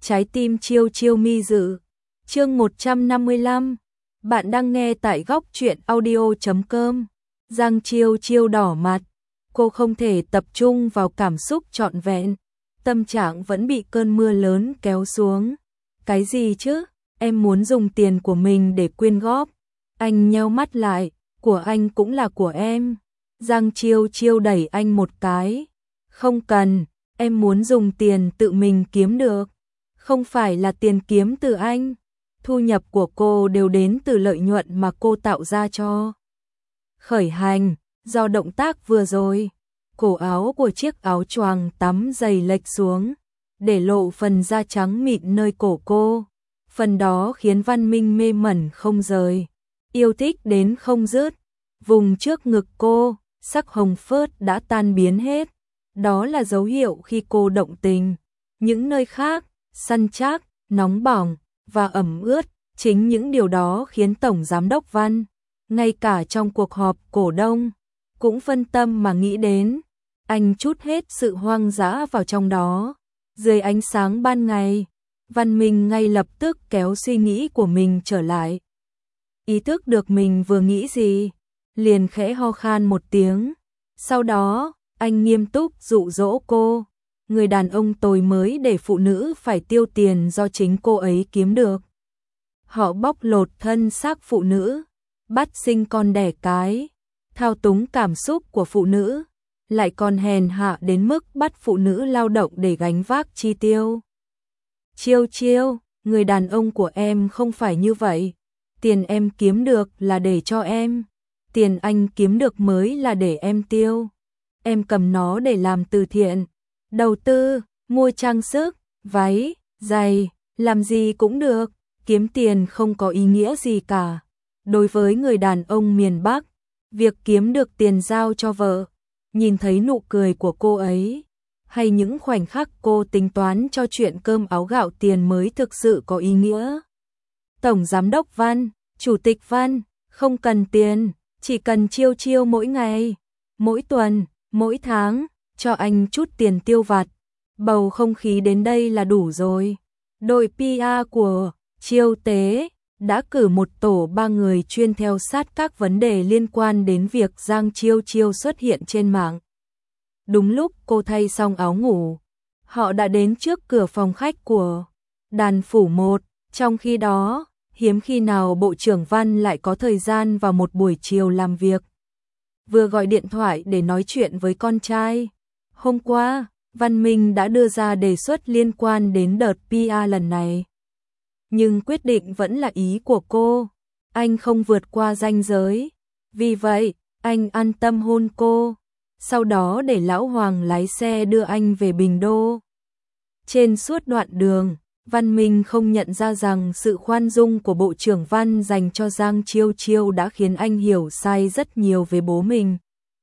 Trái tim chiêu chiêu mi dự. Chương 155. Bạn đang nghe tại góc truyện audio.com. Giang Chiêu Chiêu đỏ mặt, cô không thể tập trung vào cảm xúc trọn vẹn, tâm trạng vẫn bị cơn mưa lớn kéo xuống. Cái gì chứ? Em muốn dùng tiền của mình để quyên góp. Anh nheo mắt lại, của anh cũng là của em. Giang Chiêu Chiêu đẩy anh một cái. Không cần, em muốn dùng tiền tự mình kiếm được. Không phải là tiền kiếm từ anh. Thu nhập của cô đều đến từ lợi nhuận mà cô tạo ra cho khởi hành. Do động tác vừa rồi, cổ áo của chiếc áo choàng tắm dày lệch xuống, để lộ phần da trắng mịn nơi cổ cô. Phần đó khiến Văn Minh mê mẩn không rời, yêu thích đến không dứt. Vùng trước ngực cô, sắc hồng phớt đã tan biến hết. Đó là dấu hiệu khi cô động tình. Những nơi khác, săn chắc, nóng bỏng và ẩm ướt, chính những điều đó khiến Tổng Giám đốc Văn, ngay cả trong cuộc họp cổ đông, cũng phân tâm mà nghĩ đến. Anh trút hết sự hoang dã vào trong đó. Dưới ánh sáng ban ngày, Văn Minh ngay lập tức kéo suy nghĩ của mình trở lại. Ý thức được mình vừa nghĩ gì, liền khẽ ho khan một tiếng. Sau đó, anh nghiêm túc dụ dỗ cô. Người đàn ông tồi mới để phụ nữ phải tiêu tiền do chính cô ấy kiếm được. Họ bóc lột thân xác phụ nữ, bắt sinh con đẻ cái, thao túng cảm xúc của phụ nữ, lại còn hèn hạ đến mức bắt phụ nữ lao động để gánh vác chi tiêu. Chiêu Chiêu, người đàn ông của em không phải như vậy. Tiền em kiếm được là để cho em. Tiền anh kiếm được mới là để em tiêu. Em cầm nó để làm từ thiện, đầu tư, mua trang sức, váy, giày, làm gì cũng được. Kiếm tiền không có ý nghĩa gì cả. Đối với người đàn ông miền Bắc, việc kiếm được tiền giao cho vợ, nhìn thấy nụ cười của cô ấy, hay những khoảnh khắc cô tính toán cho chuyện cơm áo gạo tiền mới thực sự có ý nghĩa. Tổng Giám đốc Văn, Chủ tịch Văn, không cần tiền, chỉ cần Chiêu Chiêu mỗi ngày, mỗi tuần, mỗi tháng, cho anh chút tiền tiêu vặt. Bầu không khí đến đây là đủ rồi. Đội PR của Chiêu Tế đã cử một tổ 3 người chuyên theo sát các vấn đề liên quan đến việc Giang Chiêu Chiêu xuất hiện trên mạng. Đúng lúc cô thay xong áo ngủ, họ đã đến trước cửa phòng khách của Đàn Phủ 1. Trong khi đó, hiếm khi nào Bộ trưởng Văn lại có thời gian vào một buổi chiều làm việc. Vừa gọi điện thoại để nói chuyện với con trai. Hôm qua, Văn Minh đã đưa ra đề xuất liên quan đến đợt PR lần này. Nhưng quyết định vẫn là ý của cô. Anh không vượt qua ranh giới. Vì vậy, anh an tâm hôn cô. Sau đó để Lão Hoàng lái xe đưa anh về Bình Đô. Trên suốt đoạn đường, Văn Minh không nhận ra rằng sự khoan dung của Bộ trưởng Văn dành cho Giang Chiêu Chiêu đã khiến anh hiểu sai rất nhiều về bố mình.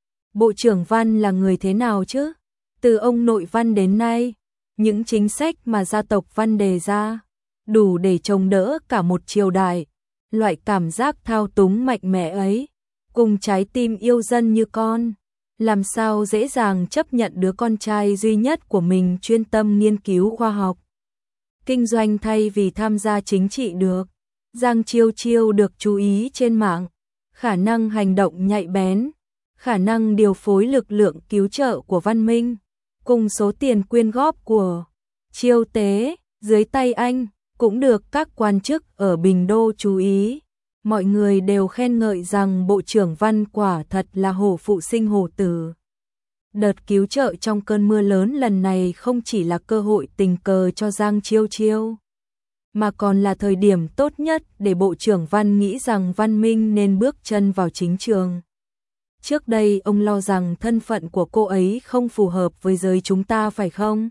Bộ trưởng Văn là người thế nào chứ? Từ ông nội Văn đến nay, những chính sách mà gia tộc Văn đề ra, đủ để chống đỡ cả một triều đại. Loại cảm giác thao túng mạnh mẽ ấy, cùng trái tim yêu dân như con, làm sao dễ dàng chấp nhận đứa con trai duy nhất của mình chuyên tâm nghiên cứu khoa học, kinh doanh thay vì tham gia chính trị được. Giang Chiêu Chiêu được chú ý trên mạng, khả năng hành động nhạy bén, khả năng điều phối lực lượng cứu trợ của Văn Minh, cùng số tiền quyên góp của Chiêu Tế dưới tay anh, cũng được các quan chức ở Bình Đô chú ý. Mọi người đều khen ngợi rằng Bộ trưởng Văn quả thật là hổ phụ sinh hổ tử. Đợt cứu trợ trong cơn mưa lớn lần này không chỉ là cơ hội tình cờ cho Giang Chiêu Chiêu, mà còn là thời điểm tốt nhất để Bộ trưởng Văn nghĩ rằng Văn Minh nên bước chân vào chính trường. Trước đây ông lo rằng thân phận của cô ấy không phù hợp với giới chúng ta phải không?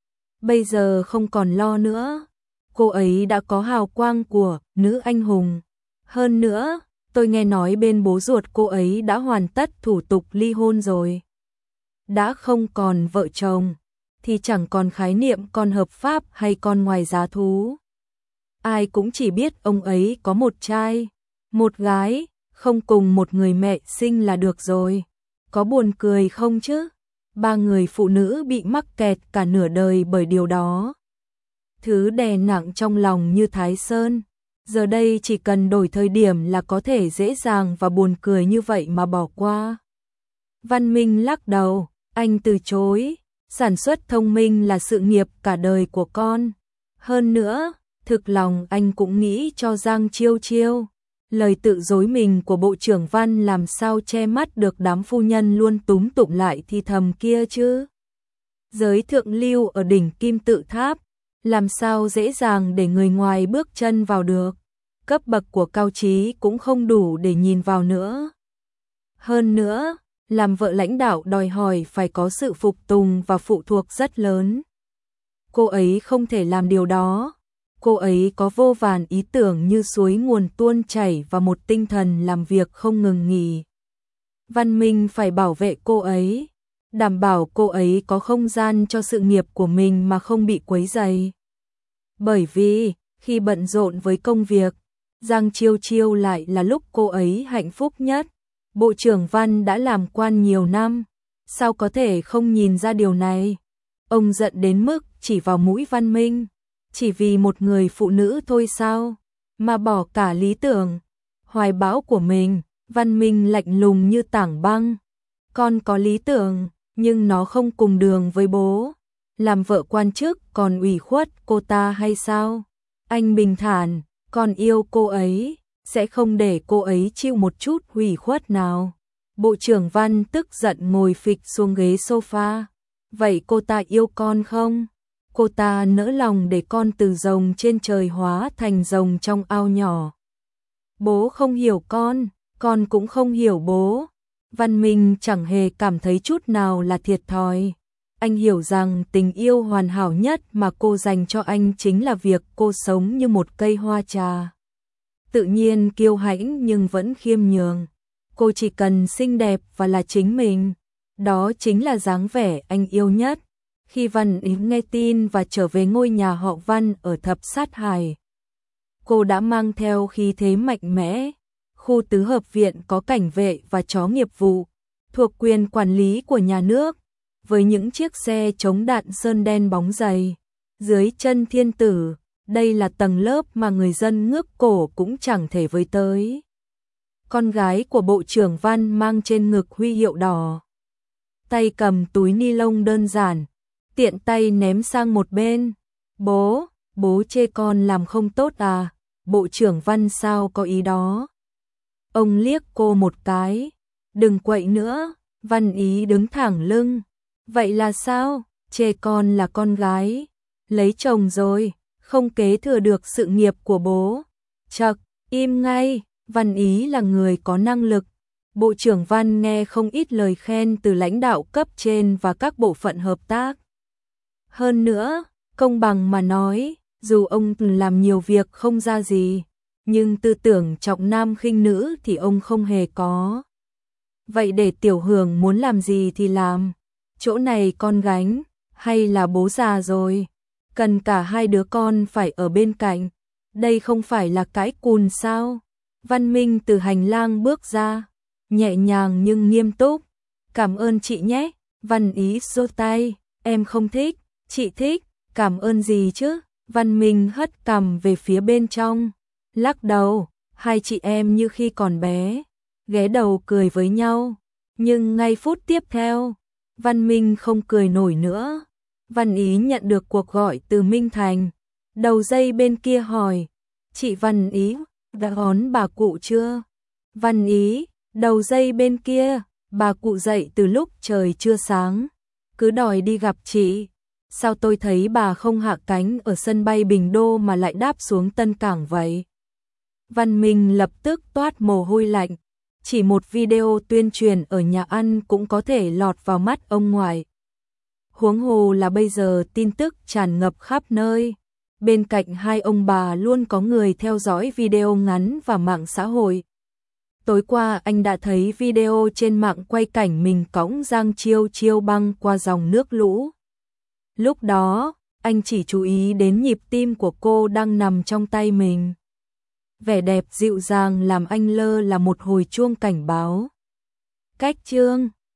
Bây giờ không còn lo nữa. Cô ấy đã có hào quang của nữ anh hùng. Hơn nữa, tôi nghe nói bên bố ruột cô ấy đã hoàn tất thủ tục ly hôn rồi. Đã không còn vợ chồng, thì chẳng còn khái niệm con hợp pháp hay con ngoài giá thú. Ai cũng chỉ biết ông ấy có một trai, một gái, không cùng một người mẹ sinh là được rồi. Có buồn cười không chứ? 3 người phụ nữ bị mắc kẹt cả nửa đời bởi điều đó. thứ đè nặng trong lòng như Thái Sơn. Giờ đây chỉ cần đổi thời điểm là có thể dễ dàng và buồn cười như vậy mà bỏ qua. Văn Minh lắc đầu, anh từ chối, sản xuất thông minh là sự nghiệp cả đời của con. Hơn nữa, thực lòng anh cũng nghĩ cho Giang Chiêu Chiêu. Lời tự dối mình của Bộ trưởng Văn làm sao che mắt được đám phu nhân luôn túm tụm lại thì thầm kia chứ. Giới thượng lưu ở đỉnh Kim Tự Tháp, làm sao dễ dàng để người ngoài bước chân vào được. Cấp bậc của Cao Chí cũng không đủ để nhìn vào nữa. Hơn nữa, làm vợ lãnh đạo đòi hỏi phải có sự phục tùng và phụ thuộc rất lớn. Cô ấy không thể làm điều đó. Cô ấy có vô vàn ý tưởng như suối nguồn tuôn chảy và một tinh thần làm việc không ngừng nghỉ. Văn Minh phải bảo vệ cô ấy, đảm bảo cô ấy có không gian cho sự nghiệp của mình mà không bị quấy rầy. Bởi vì, khi bận rộn với công việc, Giang Chiêu Chiêu lại là lúc cô ấy hạnh phúc nhất. Bộ trưởng Văn đã làm quan nhiều năm, sao có thể không nhìn ra điều này? Ông giận đến mức chỉ vào mũi Văn Minh, chỉ vì một người phụ nữ thôi sao, mà bỏ cả lý tưởng, hoài bão của mình. Văn Minh lạnh lùng như tảng băng. Con có lý tưởng, nhưng nó không cùng đường với bố. Làm vợ quan chức còn ủy khuất cô ta hay sao? Anh bình thản, con yêu cô ấy, sẽ không để cô ấy chịu một chút ủy khuất nào. Bộ trưởng Văn tức giận ngồi phịch xuống ghế sofa. Vậy cô ta yêu con không? Cô ta nỡ lòng để con từ rồng trên trời hóa thành rồng trong ao nhỏ. Bố không hiểu con cũng không hiểu bố. Văn Minh chẳng hề cảm thấy chút nào là thiệt thòi. Anh hiểu rằng tình yêu hoàn hảo nhất mà cô dành cho anh chính là việc cô sống như một cây hoa trà. Tự nhiên kiêu hãnh nhưng vẫn khiêm nhường. Cô chỉ cần xinh đẹp và là chính mình. Đó chính là dáng vẻ anh yêu nhất. Khi Văn Ý nghe tin và trở về ngôi nhà họ Văn ở Thập Sát Hải, cô đã mang theo khí thế mạnh mẽ. Khu tứ hợp viện có cảnh vệ và chó nghiệp vụ, thuộc quyền quản lý của nhà nước, với những chiếc xe chống đạn sơn đen bóng dày. Dưới chân thiên tử, đây là tầng lớp mà người dân ngước cổ cũng chẳng thể với tới. Con gái của Bộ trưởng Văn mang trên ngực huy hiệu đỏ. Tay cầm túi ni lông đơn giản, tiện tay ném sang một bên. Bố chê con làm không tốt à? Bộ trưởng Văn sao có ý đó? Ông liếc cô một cái. Đừng quậy nữa. Văn Ý đứng thẳng lưng. Vậy là sao? Chê con là con gái. Lấy chồng rồi, không kế thừa được sự nghiệp của bố. Chậc, im ngay. Văn Ý là người có năng lực. Bộ trưởng Văn nghe không ít lời khen từ lãnh đạo cấp trên và các bộ phận hợp tác. Hơn nữa, công bằng mà nói, dù ông làm nhiều việc không ra gì, nhưng tư tưởng trọng nam khinh nữ thì ông không hề có. Vậy để Tiểu Hường muốn làm gì thì làm, chỗ này con gánh, hay là bố già rồi, cần cả hai đứa con phải ở bên cạnh, đây không phải là cãi cùn sao? Văn Minh từ hành lang bước ra, nhẹ nhàng nhưng nghiêm túc. Cảm ơn chị nhé. Văn Ý giơ tay, em không thích, chị thích. Cảm ơn gì chứ? Văn Minh hất cằm về phía bên trong, lắc đầu. Hai chị em như khi còn bé, ghé đầu cười với nhau. Nhưng ngay phút tiếp theo, Văn Minh không cười nổi nữa. Văn Ý nhận được cuộc gọi từ Minh Thành. Đầu dây bên kia hỏi, chị Văn Ý đã đón bà cụ chưa? Văn Ý, đầu dây bên kia, bà cụ dậy từ lúc trời chưa sáng, cứ đòi đi gặp chị. Sao tôi thấy bà không hạ cánh ở sân bay Bình Đô mà lại đáp xuống Tân Cảng vậy? Văn Minh lập tức toát mồ hôi lạnh. Chỉ một video tuyên truyền ở nhà ăn cũng có thể lọt vào mắt ông ngoại. Huống hồ là bây giờ tin tức tràn ngập khắp nơi. Bên cạnh hai ông bà luôn có người theo dõi video ngắn và mạng xã hội. Tối qua anh đã thấy video trên mạng quay cảnh mình cõng Giang Chiêu Chiêu băng qua dòng nước lũ. Lúc đó, anh chỉ chú ý đến nhịp tim của cô đang nằm trong tay mình. Vẻ đẹp dịu dàng làm anh lơ là một hồi chuông cảnh báo. Cách chương